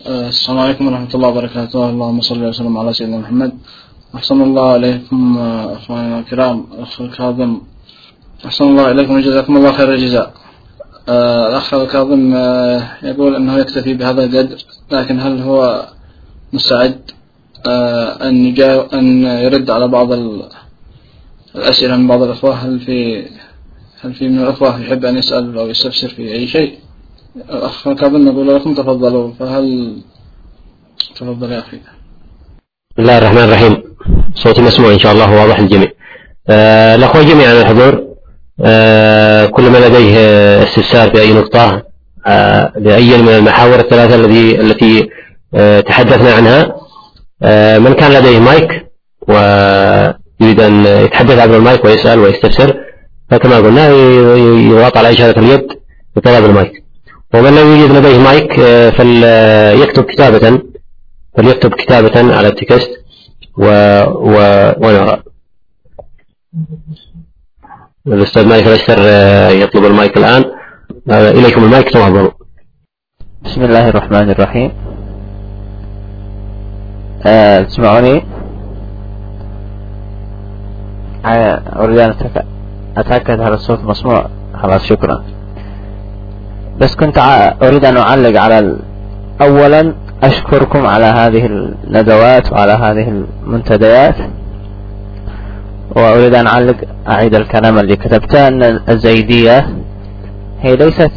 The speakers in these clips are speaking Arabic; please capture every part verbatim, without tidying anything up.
السلام عليكم ورحمة الله وبركاته. اللهم صل وسلم على سيدنا محمد. أحسن الله عليكم أخواننا الكرام. أخ الكاظم، أحسن الله إليكم وجزاكم الله خير الجزاء. الأخ الكاظم يقول أنه يكتفي بهذا القدر، لكن هل هو مستعد أن يجاوب أن يرد على بعض الأسئلة من بعض الأخوة؟ هل في هل في من الأخوة يحب أن يسأل أو يستفسر في أي شيء؟ الأخ الكاظم نقول لكم تفضلوا، فهل تفضل يا أخي. بسم الله الرحمن الرحيم. صوتي مسموع إن شاء الله واضح للجميع. آه الأخوة جميعا على الحضور، آه كل من لديه استفسار في أي نقطة آه لأي من المحاور الثلاثة التي التي آه تحدثنا عنها، آه من كان لديه مايك ويريد أن يتحدث عبر المايك ويسأل ويستفسر، فكما قلنا يضغط على إشارة اليد وطلب المايك. ومن لم يوجد لديه مايك فليكتب كتابة فليكتب كتابة على التكست و... و... ونرى. الأستاذ مالك الأشتر يطلب المايك الآن. إليكم المايك، تفضلوا. بسم الله الرحمن الرحيم. أه تسمعوني؟ أريد أن أتأكد هل الصوت مسموع. خلاص شكرا. بس كنت أريد أن أعلق على أولا أشكركم على هذه الندوات وعلى هذه المنتديات، وأريد أن أعلق أعيد الكلام اللي كتبته أن الزيدية هي ليست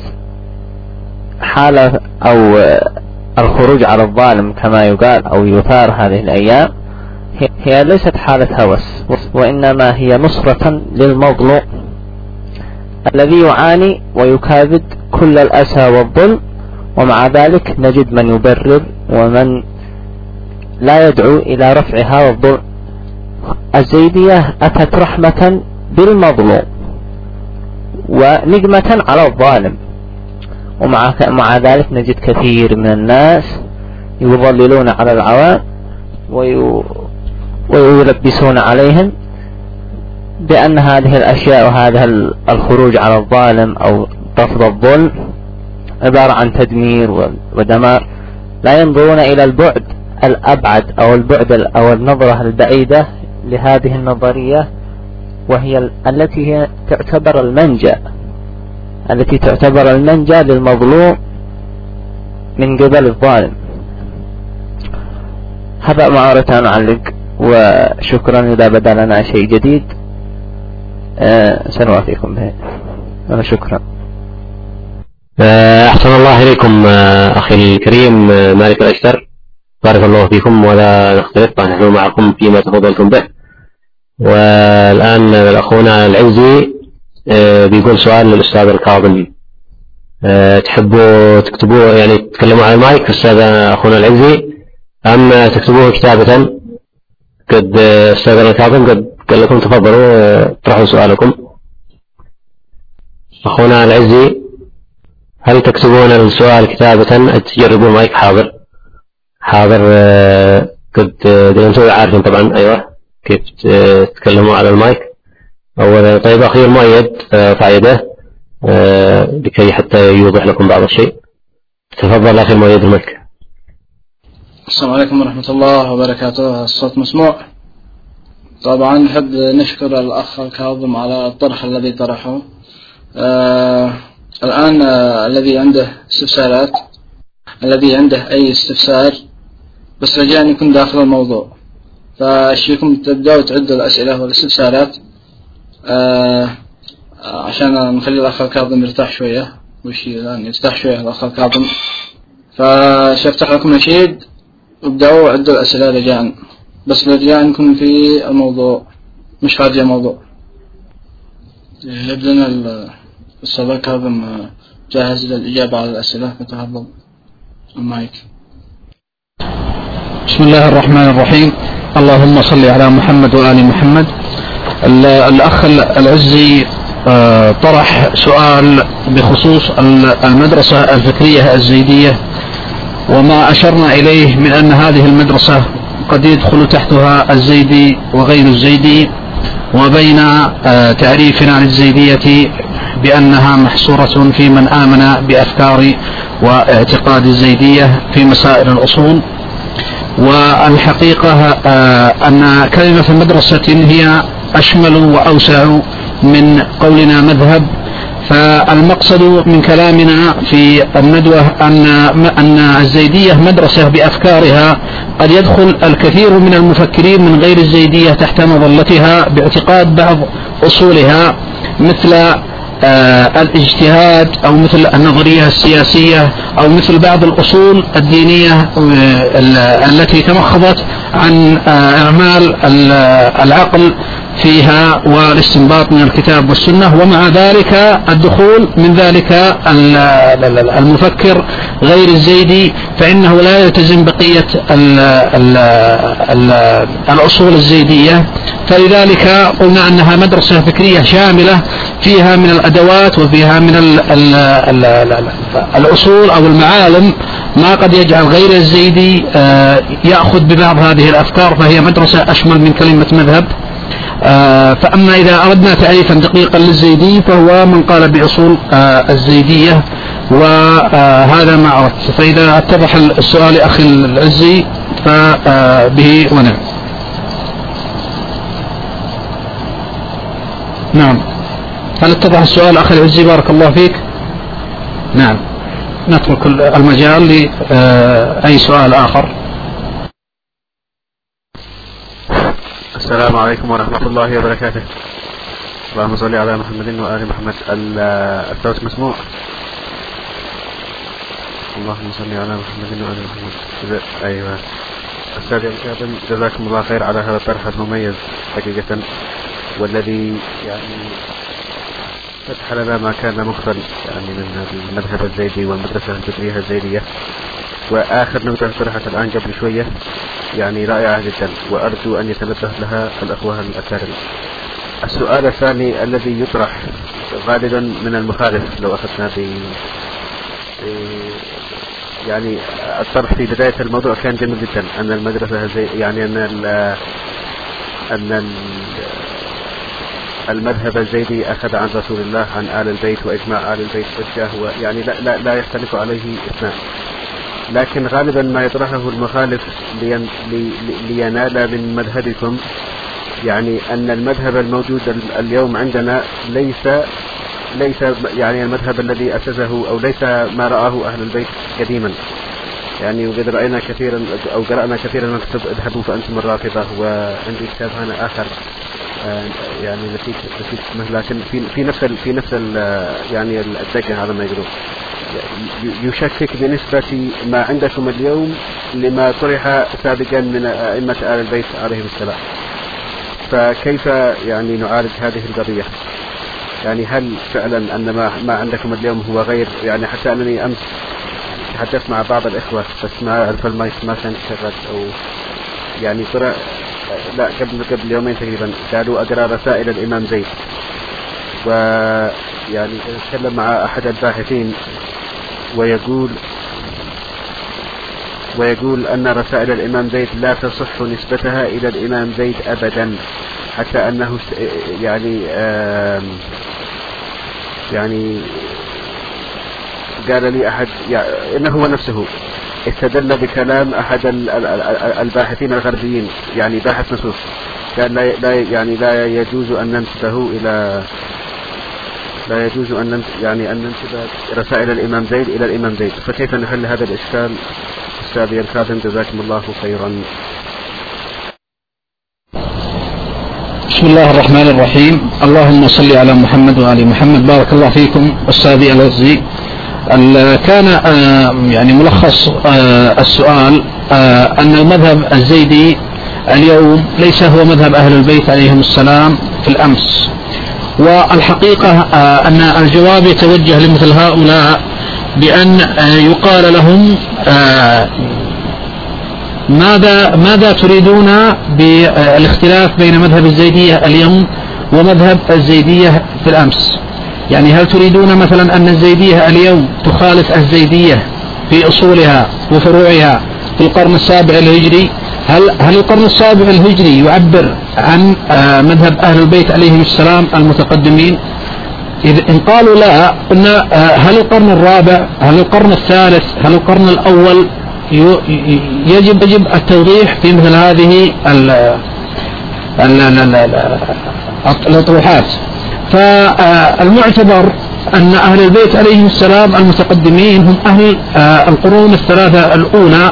حالة أو الخروج على الظالم كما يقال أو يثار هذه الأيام، هي ليست حالة هوس، وإنما هي نصرة للمظلوم الذي يعاني ويكابد كل الأسى والظلم، ومع ذلك نجد من يبرر ومن لا يدعو إلى رفع هذا الظلم. الزيدية أتت رحمة بالمظلوم ونقمة على الظالم، ومع مع ذلك نجد كثير من الناس يضللون على العوام ويلبسون عليهم بأن هذه الأشياء وهذا الخروج على الظالم أو رفض الظلم عبارة عن تدمير ودمار. لا ينظرون إلى البعد الأبعد أو البعد أو النظرة البعيدة لهذه النظرية، وهي التي هي تعتبر المنجأ التي تعتبر المنجأ للمظلوم من قبل الظالم. هذا ما أردت أن أعلق، وشكرا. إذا بدا لنا شيء جديد أه سنوافيكم به. أنا شكرا. أحسن الله إليكم أخي الكريم مالك الأشتر، بارك الله فيكم ولا نختلف، نحن معكم فيما تفضلتم به. والآن أخونا العزي بيقول سؤال للأستاذ الكاظم، تحبوا تكتبوه يعني تتكلموا على المايك أستاذ أخونا العزي أم تكتبوه كتابة؟ قد أستاذ الكاظم قد قال لكم تفضلوا اطرحوا سؤالكم. أخونا العزي، هل تكتبون السؤال كتابة؟ تجربوا المايك؟ حاضر حاضر. قد انتم عارفين طبعا ايوه كيف تتكلموا على المايك. اولا طيب اخي المؤيد فايده لكي حتى يوضح لكم بعض الشيء. تفضل اخي المؤيد المايك. السلام عليكم ورحمة الله وبركاته. الصوت مسموع؟ طبعا نحب نشكر الأخ الكاظم على الطرح الذي طرحه. آه الآن آه الذي عنده استفسارات الذي عنده أي استفسار بس رجاء أن يكون داخل الموضوع، فأشيكم تبدأوا تعدوا الأسئلة والاستفسارات آه عشان نخلي الأخ الكاظم يرتاح شوية، وشي الآن يرتاح شوية الأخ الكاظم. فسأفتح لكم نشيد وابدأوا عدوا الأسئلة رجاء، بس رجاء نكون في الموضوع مش خارج الموضوع. يبدأ الأستاذ الكاظم جاهز للإجابة على الأسئلة، فتفضل المايك. بسم الله الرحمن الرحيم. اللهم صل على محمد وآل محمد. الأخ العزي طرح سؤال بخصوص المدرسة الفكرية الزيدية، وما أشرنا إليه من أن هذه المدرسة قد يدخل تحتها الزيدي وغير الزيدي، وبين تعريفنا للزيدية بأنها محصورة في من آمن بأفكار واعتقاد الزيدية في مسائل الأصول. والحقيقة أن كلمة مدرسة هي أشمل وأوسع من قولنا مذهب. فالمقصد من كلامنا في الندوة أن أن الزيدية مدرسة بأفكارها، قد يدخل الكثير من المفكرين من غير الزيدية تحت مظلتها باعتقاد بعض أصولها مثل آه الاجتهاد أو مثل النظرية السياسية أو مثل بعض الأصول الدينية آه التي تمخضت عن آه أعمال العقل فيها والاستنباط من الكتاب والسنة. ومع ذلك الدخول من ذلك المفكر غير الزيدي فإنه لا يلتزم بقية ال ال ال الأصول الزيدية. فلذلك قلنا أنها مدرسة فكرية شاملة فيها من الأدوات وفيها من ال ال ال ال الأصول أو المعالم ما قد يجعل غير الزيدي يأخذ ببعض هذه الأفكار، فهي مدرسة أشمل من كلمة مذهب. فأما إذا أردنا تعريفا دقيقا للزيدي فهو من قال بأصول الزيدية، وهذا ما أردت. فإذا اتضح السؤال أخي العزي فبه ونعم. نعم، هل اتضح السؤال أخي العزي؟ بارك الله فيك. نعم، نترك المجال لأي سؤال آخر. السلام عليكم ورحمة الله وبركاته. اللهم صل على محمد وآل محمد. الصوت مسموع؟ اللهم صل على محمد وآل محمد. أيوة. أستاذ الكاظم جزاكم الله خير على هذا الطرح المميز حقيقة، والذي يعني فتح لنا ما كان مخفى يعني من المذهب الزيدي والمدرسة الفكرية الزيدية. وآخر نقطة طرحت الآن قبل شوية يعني رائعة جدا، وأرجو أن يتنبه لها الأخوة الأكارم. السؤال الثاني الذي يطرح غالبا من المخالف، لو أخذنا ب يعني الطرح في بداية الموضوع كان جميل جدا، أن المدرسة زي يعني أن ال أن ال المذهب الزيدي أخذ عن رسول الله عن آل البيت وإجماع آل البيت والشاه، يعني لا, لا, لا يختلف عليه اثنان. لكن غالبا ما يطرحه المخالف لين لي لينال من مذهبكم يعني أن المذهب الموجود اليوم عندنا ليس ليس يعني المذهب الذي أسسه أو ليس ما رآه أهل البيت قديما. يعني وقد رأينا كثيرا أو قرأنا كثيرا من كتب اذهبوا فأنتم الرافضة، وعندي كتاب هنا آخر يعني نسيت نسيت اسمه، لكن في في نفس ال في نفس ال يعني الدقة هذا ما يقولون يشكك بنسبة ما عندكم اليوم لما طرح سابقا من أئمة آل البيت عليهم السلام. فكيف يعني نعالج هذه القضية؟ يعني هل فعلا أن ما, ما عندكم اليوم هو غير يعني حتى أنني أمس تحدثت مع بعض الإخوة بس ما أعرف المايك ما كان شغال، أو يعني قرأ لا قبل قبل يومين تقريبا قالوا أقرأ رسائل الإمام زيد، ويعني أتكلم مع أحد الباحثين ويقول ويقول أن رسائل الإمام زيد لا تصح نسبتها إلى الإمام زيد أبدا، حتى أنه يعني يعني قال لي أحد يعني إنه هو نفسه استدل بكلام أحد الباحثين الغربيين يعني باحث نصوص، قال لا, لا يعني لا يجوز أن ننسبه إلى لا يجوز أن ننسب يعني أن ننسب رسائل الإمام زيد إلى الإمام زيد. فكيف نحل هذا الإشكال أستاذي الكاظم جزاكم الله خيرا؟ بسم الله الرحمن الرحيم. اللهم صل على محمد وآل محمد. بارك الله فيكم أستاذي العزي. كان يعني ملخص السؤال أن المذهب الزيدي اليوم ليس هو مذهب أهل البيت عليهم السلام في الأمس، والحقيقة أن الجواب يتوجه لمثل هؤلاء بأن يقال لهم ماذا ماذا تريدون بالاختلاف بين مذهب الزيدية اليوم ومذهب الزيدية في الأمس؟ يعني هل تريدون مثلا أن الزيدية اليوم تخالف الزيدية في أصولها وفروعها في القرن السابع الهجري؟ هل هل القرن السابع الهجري يعبر عن مذهب أهل البيت عليهم السلام المتقدمين؟ إن قالوا لا قلنا هل القرن الرابع، هل القرن الثالث، هل القرن الأول؟ يجب يجب التوضيح في مثل هذه الأطروحات. فالمعتبر أن أهل البيت عليهم السلام المتقدمين هم أهل القرون الثلاثة الأولى،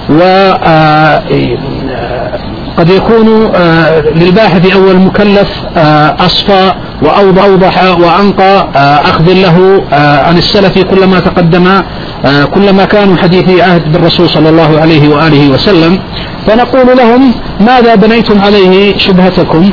وقد يكون للباحث أول مكلف أصفى وأوضح وأنقى أخذ له عن السلف كلما تقدم، كلما كانوا حديثي عهد بالرسول صلى الله عليه وآله وسلم. فنقول لهم ماذا بنيتم عليه شبهتكم؟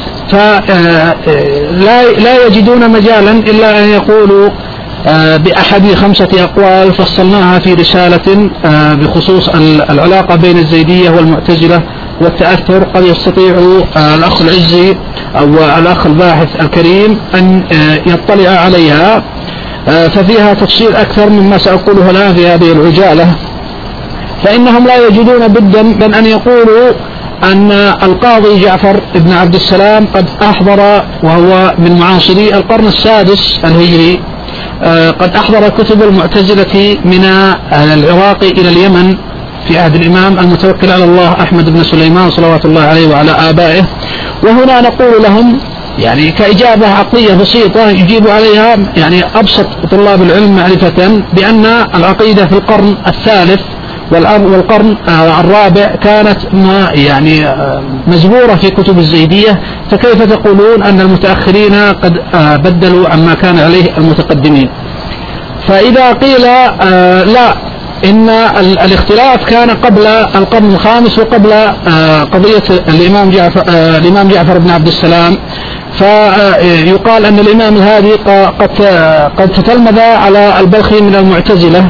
فلا لا يجدون مجالا إلا أن يقولوا بأحد خمسة أقوال فصلناها في رسالة بخصوص العلاقة بين الزيدية والمعتزلة والتأثر. قد يستطيع الأخ العزي أو الأخ الباحث الكريم أن يطلع عليها، ففيها تفصيل أكثر مما سأقوله الآن في هذه العجالة. فإنهم لا يجدون بدا من أن يقولوا أن القاضي جعفر بن عبد السلام قد أحضر، وهو من معاصري القرن السادس الهجري، قد أحضر كتب المعتزلة من العراق إلى اليمن في عهد الإمام المتوكل على الله أحمد بن سليمان صلوات الله عليه وعلى آبائه. وهنا نقول لهم يعني كإجابة عقلية بسيطة يجيب عليها يعني أبسط طلاب العلم معرفة بأن العقيدة في القرن الثالث والقرن الرابع كانت ما يعني مزبورة في كتب الزيدية، فكيف تقولون أن المتأخرين قد بدلوا عما كان عليه المتقدمين؟ فإذا قيل لا، إن الاختلاف كان قبل القرن الخامس وقبل قضية الإمام جعفر, الإمام جعفر بن عبد السلام، فيقال أن الإمام الهادي قد قد تتلمذ على البلخي من المعتزلة،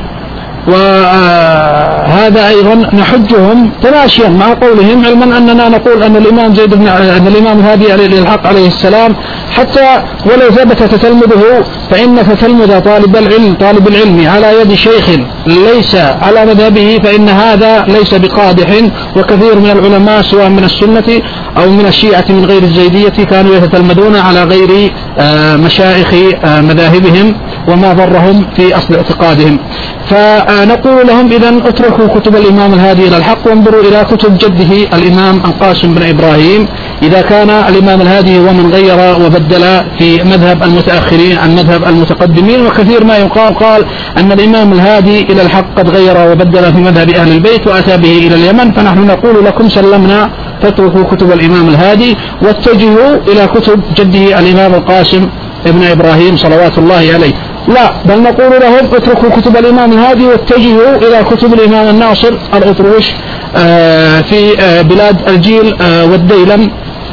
وهذا أيضا نحجهم تماشيا مع قولهم، علما أننا نقول أن الإمام زيد بن أن الإمام الهادي عليه الحق عليه السلام حتى ولو ثبت تتلمذه فإن تتلمذ طالب العلم طالب العلم على يد شيخ ليس على مذهبه فإن هذا ليس بقادح. وكثير من العلماء سواء من السنة أو من الشيعة من غير الزيدية كانوا يتتلمذون على غير مشايخ مذاهبهم وما ضرهم في أصل اعتقادهم. فنقول لهم إذن اتركوا كتب الإمام الهادي إلى الحق وانظروا إلى كتب جده الإمام القاسم بن إبراهيم، إذا كان الإمام الهادي هو من غير وبدل في مذهب المتأخرين عن مذهب المتقدمين. وكثير ما يقال قال أن الإمام الهادي إلى الحق قد غير وبدل في مذهب أهل البيت وأتى به إلى اليمن. فنحن نقول لكم سلمنا، فاتركوا كتب الإمام الهادي واتجهوا إلى كتب جده الإمام القاسم ابن إبراهيم صلوات الله عليه. لا، بل نقول لهم اتركوا كتب الإمام الهادي واتجهوا إلى كتب الإمام الناصر الأطروش في بلاد الجيل والديلم،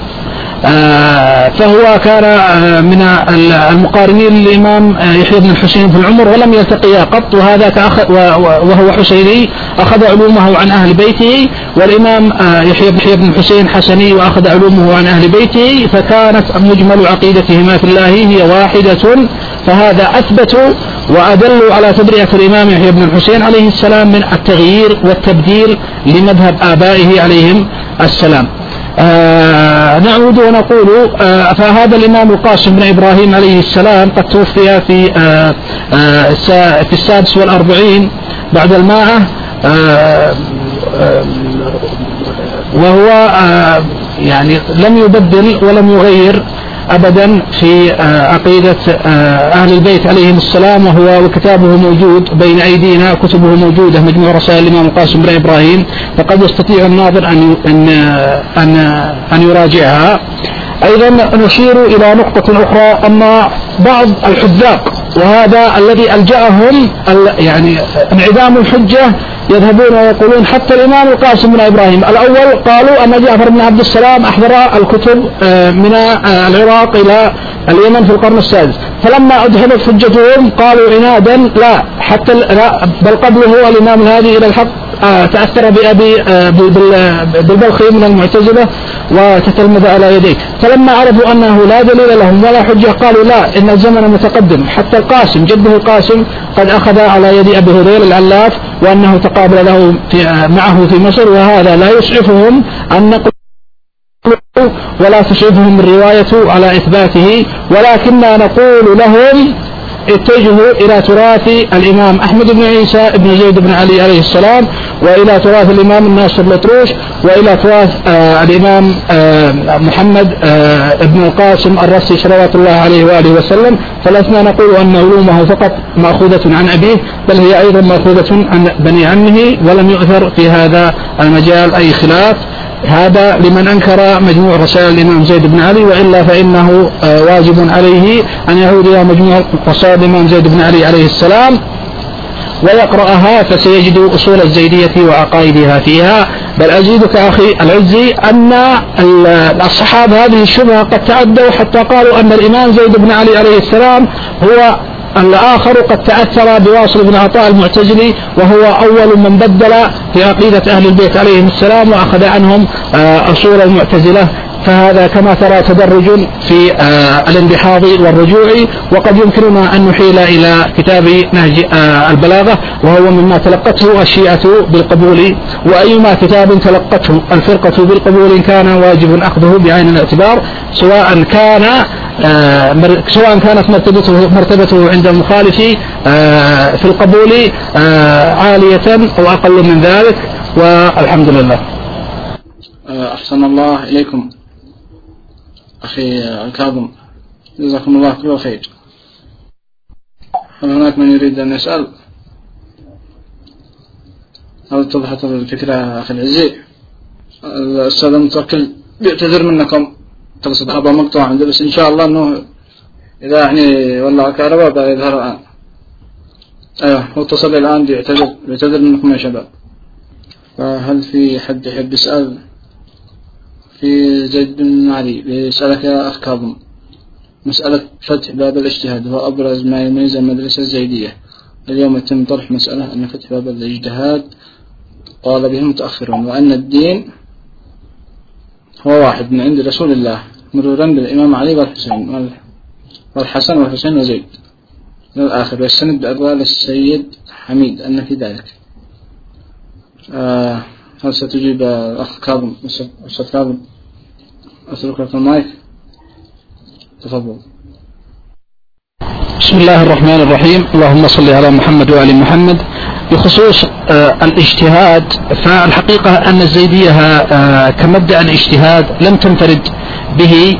فهو كان من المقارنين للإمام يحيى بن الحسين في العمر ولم يلتقيا قط، وهذا وهو حسيني أخذ علومه عن أهل بيته، والإمام يحيى بن الحسين حسني وأخذ علومه عن أهل بيته، فكانت مجمل عقيدتهما في الله هي واحدة. فهذا أثبتوا وأدلوا على تبرئة الإمام يحيى بن الحسين عليه السلام من التغيير والتبديل لمذهب آبائه عليهم السلام. آه نعود ونقول آه فهذا الإمام القاسم بن إبراهيم عليه السلام قد توفي في آه آه في السادس والأربعين بعد المائة، آه آه وهو آه يعني لم يبدل ولم يغير أبدا في عقيدة أهل البيت عليهم السلام، وهو وكتابه موجود بين أيدينا، كتبه موجودة مجموع رسائل الإمام القاسم بن إبراهيم، فقد يستطيع الناظر أن أن أن أن يراجعها. أيضا نشير إلى نقطة أخرى، أن بعض الحذاق وهذا الذي ألجأهم يعني انعدام الحجة يذهبون ويقولون حتى الإمام القاسم بن إبراهيم الأول قالوا أن جعفر بن عبد السلام أحضر الكتب من العراق إلى اليمن في القرن السادس، فلما أدهمت حجتهم قالوا عنادا لا حتى لا بل قبله الإمام الهادي إلى الحق تأثر بأبي بالبلخي من المعتزلة وتتلمذ على يديه. فلما عرفوا أنه لا دليل لهم ولا حجة قالوا لا، إن الزمن متقدم، حتى القاسم جده القاسم قد أخذ على يد أبي هذيل العلاف وأنه تقابل له في معه في مصر، وهذا لا يسعفهم أن نقل ولا تصعبهم الرواية على إثباته، ولكننا نقول لهم اتجهوا إلى تراث الإمام أحمد بن عيسى بن زيد بن علي عليه السلام، وإلى تراث الإمام الناصر الأطروش، وإلى تراث آه الإمام آه محمد آه ابن القاسم الرسي صلوات الله عليه وآله وسلم. فلسنا نقول أن علومه فقط مأخوذة عن أبيه، بل هي أيضا مأخوذة عن بني عمه، ولم يؤثر في هذا المجال أي خلاف. هذا لمن أنكر مجموع رسائل الإمام زيد بن علي، وإلا فإنه واجب عليه أن يعود إلى مجموع رسائل الإمام زيد بن علي عليه السلام ويقرأها، فسيجد أصول الزيدية وعقائدها فيها. بل أزيدك أخي العزي أن الصحابة هذه الشبهة قد تعدوا حتى قالوا أن الإمام زيد بن علي عليه السلام هو الآخر قد تأثر بواصل بن عطاء المعتزلي، وهو أول من بدل في عقيدة أهل البيت عليهم السلام وأخذ عنهم أصول المعتزلة. فهذا كما ترى تدرج في الانبحاض والرجوع. وقد يمكننا أن نحيل إلى كتاب نهج البلاغة، وهو مما تلقته الشيعة بالقبول، وأيما كتاب تلقته الفرقة بالقبول كان واجب أخذه بعين الاعتبار، سواء كان سواء كانت مرتبته مرتبته عند المخالف في القبول عالية أو أقل من ذلك، والحمد لله. أحسن الله إليكم أخي الكاظم، جزاكم الله كل خير. هل هناك من يريد أن يسأل؟ هل اتضحت الفكرة أخي العزيز؟ الأستاذ المتوكل بيعتذر منكم، تقصد هذا مقطوع عنده، بس إن شاء الله أنه إذا يعني ولع كهرباء بقى يظهر الآن. أيوه هو اتصل الآن بيعتذر بيعتذر منكم يا شباب. فهل في حد يحب يسأل في زيد بن علي؟ بيسألك يا أخ كاظم مسألة فتح باب الاجتهاد هو أبرز ما يميز المدرسة الزيدية. اليوم يتم طرح مسألة أن فتح باب الاجتهاد قال به متأخرون، وأن الدين هو واحد من عند رسول الله مرورا بالإمام علي والحسين والحسن والحسين وزيد للآخر، والسند بأقوال السيد حميد أن في ذلك. آه هل ستجيب الأخ كاظم؟ أستاذ كاظم أترك لك المايك، تفضل. بسم الله الرحمن الرحيم، اللهم صل على محمد وآل محمد. بخصوص آه الاجتهاد، فالحقيقة أن الزيدية آه كمبدأ الاجتهاد لم تنفرد به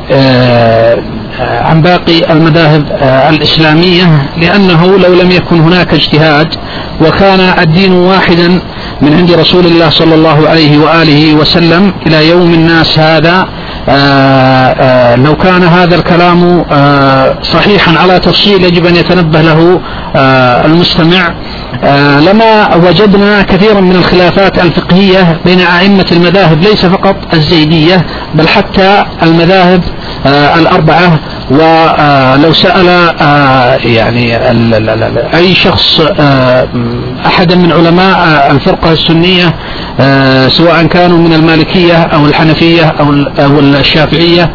آه عن باقي المذاهب آه الإسلامية، لأنه لو لم يكن هناك اجتهاد وكان الدين واحدا من عند رسول الله صلى الله عليه وآله وسلم إلى يوم الناس هذا، آآ آآ لو كان هذا الكلام صحيحا على تفصيل يجب أن يتنبه له المستمع، لما وجدنا كثيرا من الخلافات الفقهية بين أئمة المذاهب، ليس فقط الزيدية بل حتى المذاهب الأربعة. ولو سأل يعني أي شخص أحدا من علماء الفرقة السنية سواء كانوا من المالكية أو الحنفية أو الشافعية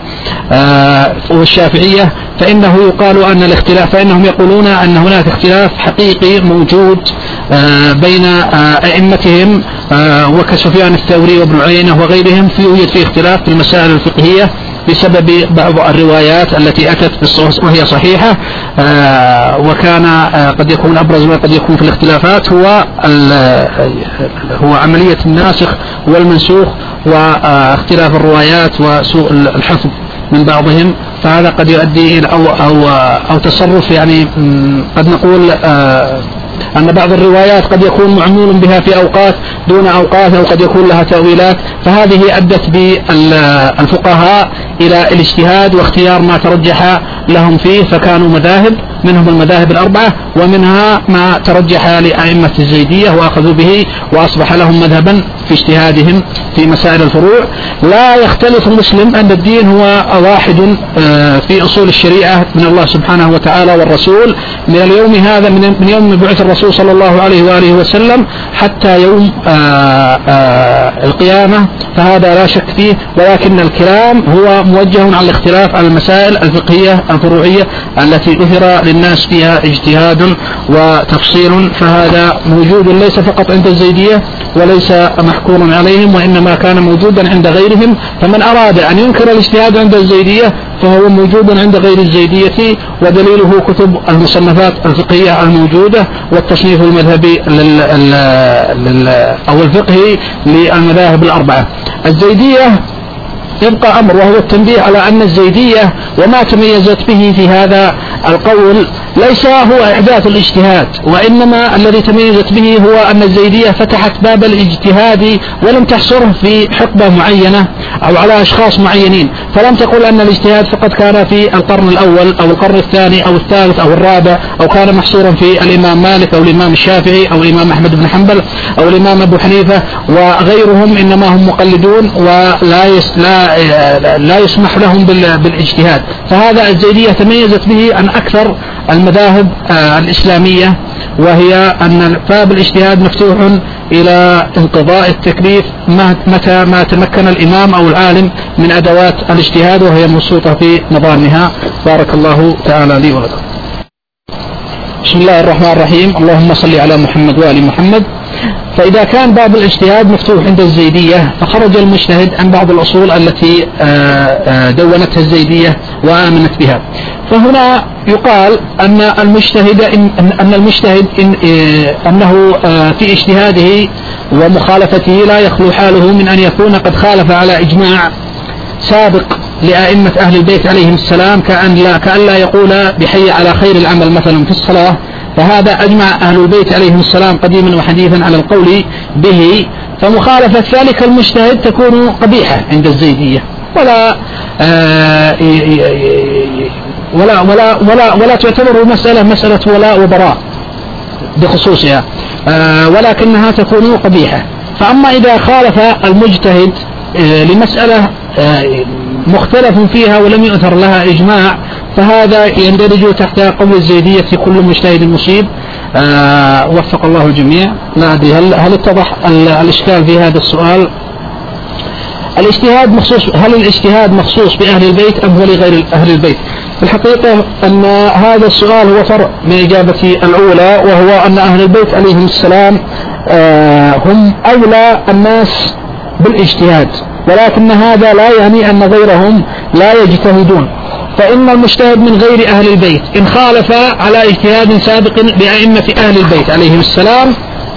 والشافعية فإنه يقال أن الاختلاف فإنهم يقولون أن هناك اختلاف حقيقي موجود بين أئمتهم وكسفيان الثوري وابن عيينة وغيرهم، في يوجد في اختلاف في المسائل الفقهية بسبب بعض الروايات التي أتت وهي صحيحة، وكان قد يكون أبرز ما قد يكون في الاختلافات هو هو عملية الناسخ والمنسوخ واختلاف الروايات وسوء الحفظ من بعضهم. فهذا قد يؤدي إلى أو, أو, أو تصرف، يعني قد نقول أن بعض الروايات قد يكون معمول بها في أوقات دون أوقات، أو قد يكون لها تأويلات، فهذه أدت بالفقهاء إلى الاجتهاد واختيار ما ترجح لهم فيه، فكانوا مذاهب منهم المذاهب الأربعة ومنها ما ترجح لأئمة الزيدية وأخذوا به وأصبح لهم مذهبا في اجتهادهم في مسائل الفروع. لا يختلف المسلم أن الدين هو واحد في أصول الشريعة من الله سبحانه وتعالى والرسول من اليوم هذا، من يوم بعث الرسول صلى الله عليه وآله وسلم حتى يوم آآ آآ القيامة، فهذا لا شك فيه. ولكن الكلام هو موجه على الاختلاف على المسائل الفقهية الفروعية التي أثر للناس فيها اجتهاد وتفصيل، فهذا موجود ليس فقط عند الزيدية وليس محكورا عليهم، وإنما كان موجودا عند غيرهم. فمن أراد أن ينكر الاجتهاد عند الزيدية فهو موجود عند غير الزيدية، ودليله كتب المصنفات الفقهية الموجودة والتصنيف المذهبي لل... لل... أو الفقهي للمذاهب الأربعة. الزيدية يبقى أمر، وهو التنبيه على أن الزيدية وما تميزت به في هذا القول ليس هو إحداث الاجتهاد، وإنما الذي تميزت به هو أن الزيدية فتحت باب الاجتهاد ولم تحصره في حقبة معينة أو على أشخاص معينين، فلم تقل أن الاجتهاد فقط كان في القرن الأول أو القرن الثاني أو الثالث أو الرابع، أو كان محصورا في الإمام مالك أو الإمام الشافعي أو الإمام أحمد بن حنبل أو الإمام أبو حنيفة وغيرهم، إنما هم مقلدون ولا يس لا لا يسمح لهم بالاجتهاد. فهذا الزيدية تميزت به عن أكثر المذاهب الإسلامية، وهي أن باب الاجتهاد مفتوح إلى انقضاء التكليف متى ما تمكن الإمام أو العالم من أدوات الاجتهاد، وهي مبسوطة في نظامها. بارك الله تعالى لي ولكم. بسم الله الرحمن الرحيم. اللهم صل على محمد وآل محمد. فإذا كان باب الاجتهاد مفتوح عند الزيدية، فخرج المجتهد عن بعض الأصول التي دونتها الزيدية وآمنت بها، فهنا يقال أن المجتهد إن أن المجتهد إن أنه في اجتهاده ومخالفته لا يخلو حاله من أن يكون قد خالف على إجماع سابق لأئمة أهل البيت عليهم السلام، كأن لا كأن لا يقول بحي على خير العمل مثلا في الصلاة، فهذا أجمع أهل البيت عليهم السلام قديما وحديثا على القول به، فمخالفة ذلك المجتهد تكون قبيحة عند الزيدية، ولا آه ولا ولا ولا ولا تعتبر مسألة مسألة ولاء وبراء بخصوصها، آه ولكنها تكون قبيحة. فأما إذا خالف المجتهد آه لمسألة آه مختلف فيها ولم يؤثر لها إجماع، فهذا يندرج تحت قول الزيدية كل مجتهد مصيب. آه وفق الله الجميع. لا أدري هل هل اتضح الإشكال في هذا السؤال؟ الاجتهاد مخصوص، هل الاجتهاد مخصوص بأهل البيت أم هو لغير أهل البيت؟ في الحقيقة أن هذا السؤال هو فرع من إجابة الأولى، وهو أن أهل البيت عليهم السلام آه هم أولى الناس بالاجتهاد، ولكن هذا لا يعني أن غيرهم لا يجتهدون. فإن المجتهد من غير أهل البيت إن خالف على اجتهاد سابق بأئمة أهل البيت عليهم السلام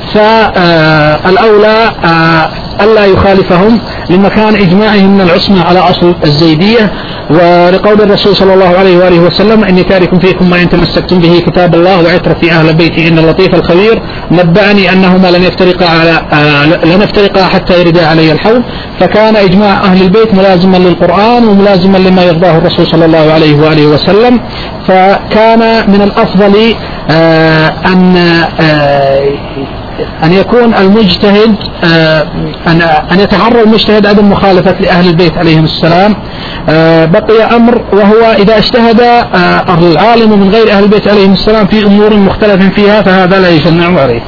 فالأولى ألا يخالفهم لمكان إجماعهم من العصمة على أصل الزيدية، ولقول الرسول صلى الله عليه وآله وسلم: إني تارك فيكم ما إن تمسكتم به كتاب الله وعترتي أهل بيتي إن اللطيف الخبير نبأني أنهما لن يفترقا على لن يفترقا حتى يردا علي الحوض. فكان إجماع أهل البيت ملازما للقرآن وملازما لما يرضاه الرسول صلى الله عليه وآله وسلم، فكان من الأفضل أن أن يكون المجتهد أن أن يتحرى المجتهد عدم مخالفة لأهل البيت عليهم السلام. بقي أمر، وهو إذا اجتهد العالم من غير أهل البيت عليهم السلام في أمور مختلف فيها فهذا لا يجمع عليه.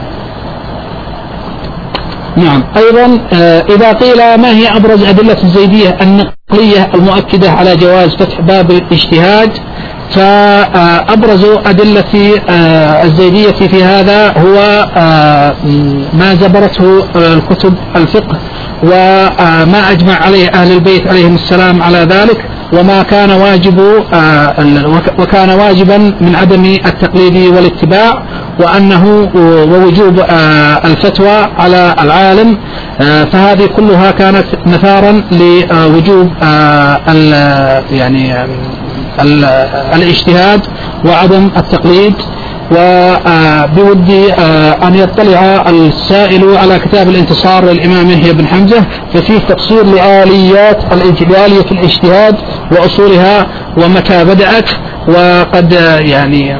نعم. أيضا إذا قيل ما هي أبرز أدلة الزيدية النقلية المؤكدة على جواز فتح باب الاجتهاد، فأبرز أدلة الزيدية في هذا هو ما جبرته الكتب الفقه وما أجمع عليه أهل البيت عليهم السلام على ذلك، وما كان واجب وكان واجبا من عدم التقليد والاتباع، وأنه ووجوب الفتوى على العالم. فهذه كلها كانت مثارا لوجوب يعني الاجتهاد وعدم التقليد. وبودي أن يطلع السائل على كتاب الانتصار للإمام يحيى بن حمزة، ففيه تفسير لآليات آلية الاجتهاد وأصولها ومتى بدأت، وقد يعني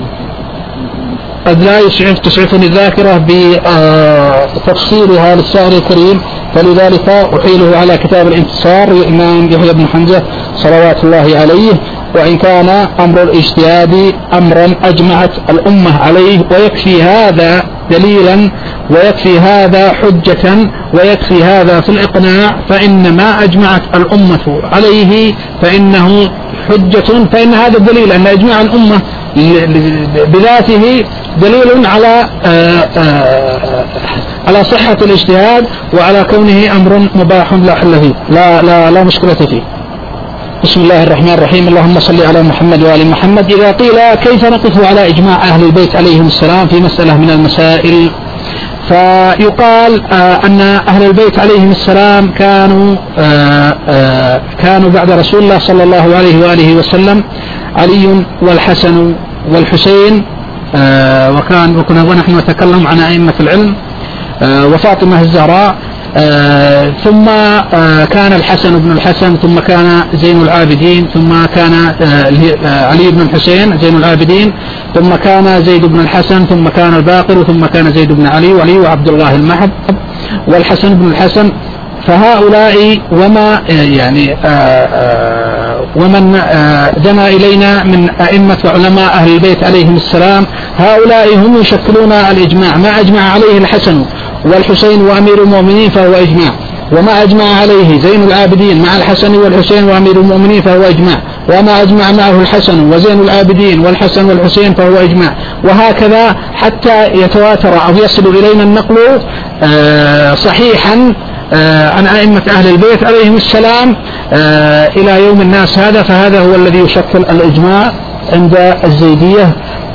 قد لا يسعف تسعفني الذاكرة بتفسيرها للسائل الكريم، فلذلك أحيله على كتاب الانتصار للإمام يحيى بن حمزة صلوات الله عليه. وإن كان أمر الاجتهاد أمرا أجمعت الأمة عليه، ويكفي هذا دليلا ويكفي هذا حجة ويكفي هذا في الإقناع، فإن ما أجمعت الأمة عليه فإنه حجة، فإن هذا الدليل أن إجماع الأمة بذاته دليل على آآ آآ على صحة الاجتهاد وعلى كونه أمر مباح لا حل فيه، لا, لا, لا مشكلة فيه. بسم الله الرحمن الرحيم. اللهم صل على محمد وآل محمد. إذا قيل كيف نقف على إجماع أهل البيت عليهم السلام في مسألة من المسائل، فيقال آه أن أهل البيت عليهم السلام كانوا آه آه كانوا بعد رسول الله صلى الله عليه وآله وسلم علي والحسن والحسين، آه وكان وكنا ونحن نتكلم عن أئمة العلم، آه وفاطمة الزهراء، آه ثم آه كان الحسن بن الحسن، ثم كان زين العابدين، ثم كان آه علي بن الحسين زين العابدين، ثم كان زيد بن الحسن، ثم كان الباقر، ثم كان زيد بن علي، وعلي وعبد الله المحب والحسن بن الحسن. فهؤلاء وما يعني آآ آآ ومن دنا إلينا من أئمة وعلماء أهل البيت عليهم السلام، هؤلاء هم يشكلون الإجماع. ما أجمع عليه الحسن والحسين وأمير المؤمنين فهو إجماع، وما أجمع عليه زين العابدين مع الحسن والحسين وأمير المؤمنين فهو إجماع، وما أجمع معه الحسن وزين العابدين والحسن والحسين فهو إجماع، وهكذا حتى يتواتر أو يصل إلينا النقل صحيحا عن أئمة أهل البيت عليهم السلام إلى يوم الناس هذا. فهذا هو الذي يشكل الإجماع عند الزيدية،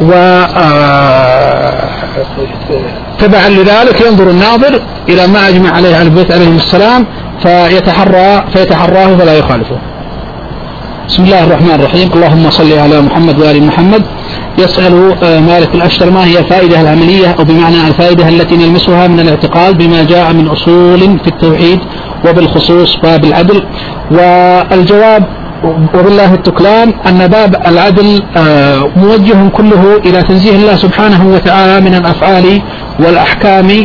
وتبعا لذلك ينظر الناظر إلى ما أجمع عليه أهل البيت عليهم السلام فيتحرى فيتحراه فلا يخالفه. بسم الله الرحمن الرحيم. اللهم صل على محمد وآل محمد. يسأل مالك الأشتر ما هي الفائدة العملية، أو بمعنى الفائدة التي نلمسها من الاعتقاد بما جاء من أصول في التوحيد وبالخصوص باب العدل؟ والجواب وبالله التكلان أن باب العدل موجه كله إلى تنزيه الله سبحانه وتعالى من الأفعال والأحكام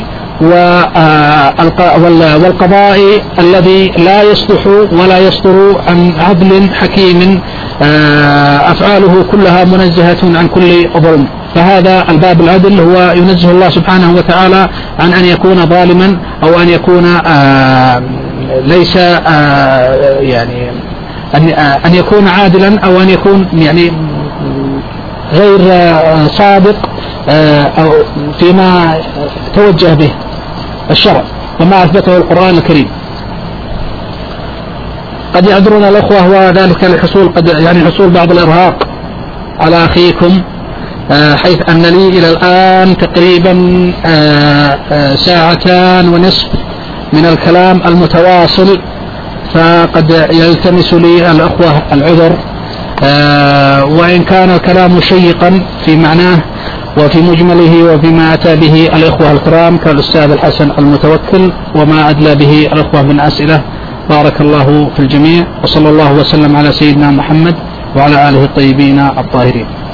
والقضاء الذي لا يصلح ولا يصدر عن عدل حكيم، أفعاله كلها منزهة عن كل ظلم. فهذا الباب العدل هو ينزه الله سبحانه وتعالى عن أن يكون ظالما أو أن يكون ليس يعني أن يكون عادلا أو أن يكون يعني غير صادق أو فيما توجه به الشرع وما أثبته القرآن الكريم. قد يعذرون الأخوة وذلك لحصول قد يعني حصول بعض الإرهاق على أخيكم، حيث أن لي إلى الآن تقريبا ساعتان ونصف من الكلام المتواصل، فقد يلتمس لي الأخوة العذر، وإن كان الكلام شيقا في معناه وفي مجمله وفيما أتى به الإخوة الكرام كالأستاذ الحسن المتوكل وما أدلى به الأخوة من أسئلة. بارك الله في الجميع، وصلى الله وسلم على سيدنا محمد وعلى آله الطيبين الطاهرين.